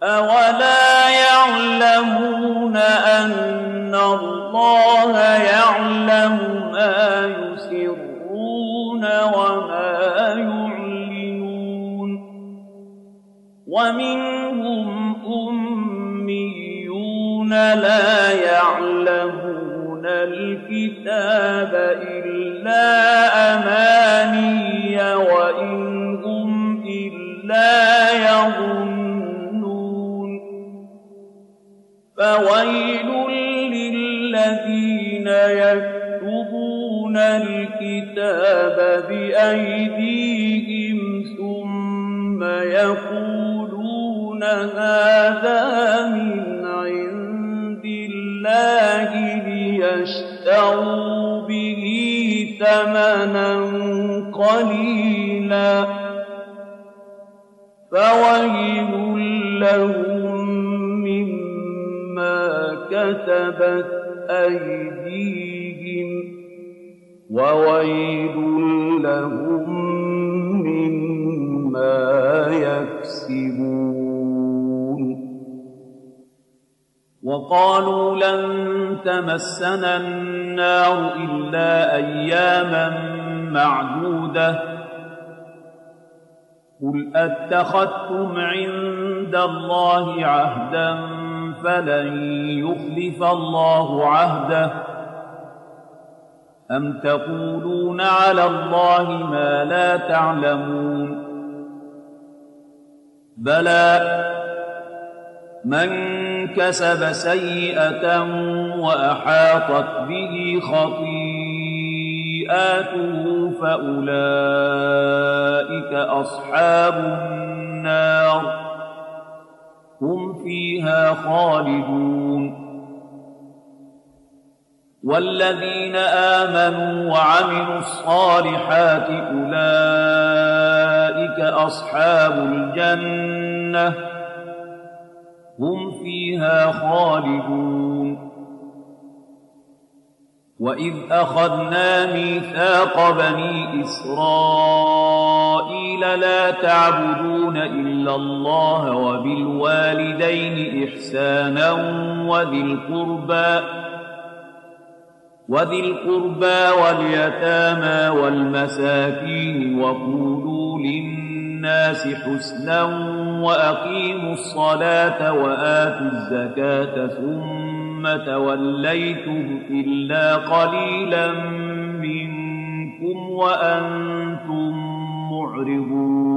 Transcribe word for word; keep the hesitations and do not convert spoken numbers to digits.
أَوَلَا يَعْلَمُونَ أَنَّ اللَّهَ يَعْلَمُ مَا يُسِرُّونَ وَمَا يُعْلِنُونَ وَمِنْهُمْ أُمِّيُّونَ لَا يَعْلَمُونَ الْكِتَابَ إِلَّا أَمَانِيَّ وَإِنْ هُمْ إِلَّا يَظُنُّونَ فَوَيْلٌ لِّلَّذِينَ يَكْتُبُونَ الْكِتَابَ بِأَيْدِيهِمْ ثُمَّ يَقُولُونَ هَٰذَا مِنْ عِندِ اللَّهِ لِيَشْتَرُوا بِهِ ثَمَنًا قَلِيلًا فَوَيْلٌ لَّهُم مِّمَّا كَتَبَتْ أَيْدِيهِمْ وَوَيْلٌ لَّهُم مِّمَّا يَكْسِبُونَ وَقَالُوا لَن تَمَسَّنَا النَّارُ إِلَّا أَيَّامًا مَّعْدُودَةً قُلْ أَتَّخَذْتُمْ عِندَ اللَّهِ عَهْدًا فَلَن يُخْلِفَ اللَّهُ عَهْدَهُ أَمْ تَقُولُونَ عَلَى اللَّهِ مَا لَا تَعْلَمُونَ بَلَىٰ مَن كَسَبَ سَيِّئَةً وَأَحَاطَتْ بِهِ خَطِيئَاتُهُ فَأُولَٰئِكَ أَصْحَابُ النَّارِ هُمْ فِيهَا خَالِدُونَ وَالَّذِينَ آمَنُوا وَعَمِلُوا الصَّالِحَاتِ أُولَٰئِكَ أَصْحَابُ الْجَنَّةِ هُمْ فِيهَا خَالِدُونَ وَإِذْ أَخَذْنَا مِيثَاقَ بَنِي إِسْرَائِيلَ لَا تَعْبُدُونَ إِلَّا اللَّهَ وَبِالْوَالِدَيْنِ إِحْسَانًا وَذِي الْقُرْبَىٰ وذي القربى واليتامى والمساكين وقولوا للناس حسنا وأقيموا الصلاة وآتوا الزكاة ثم توليتم إلا قليلا منكم وأنتم معرضون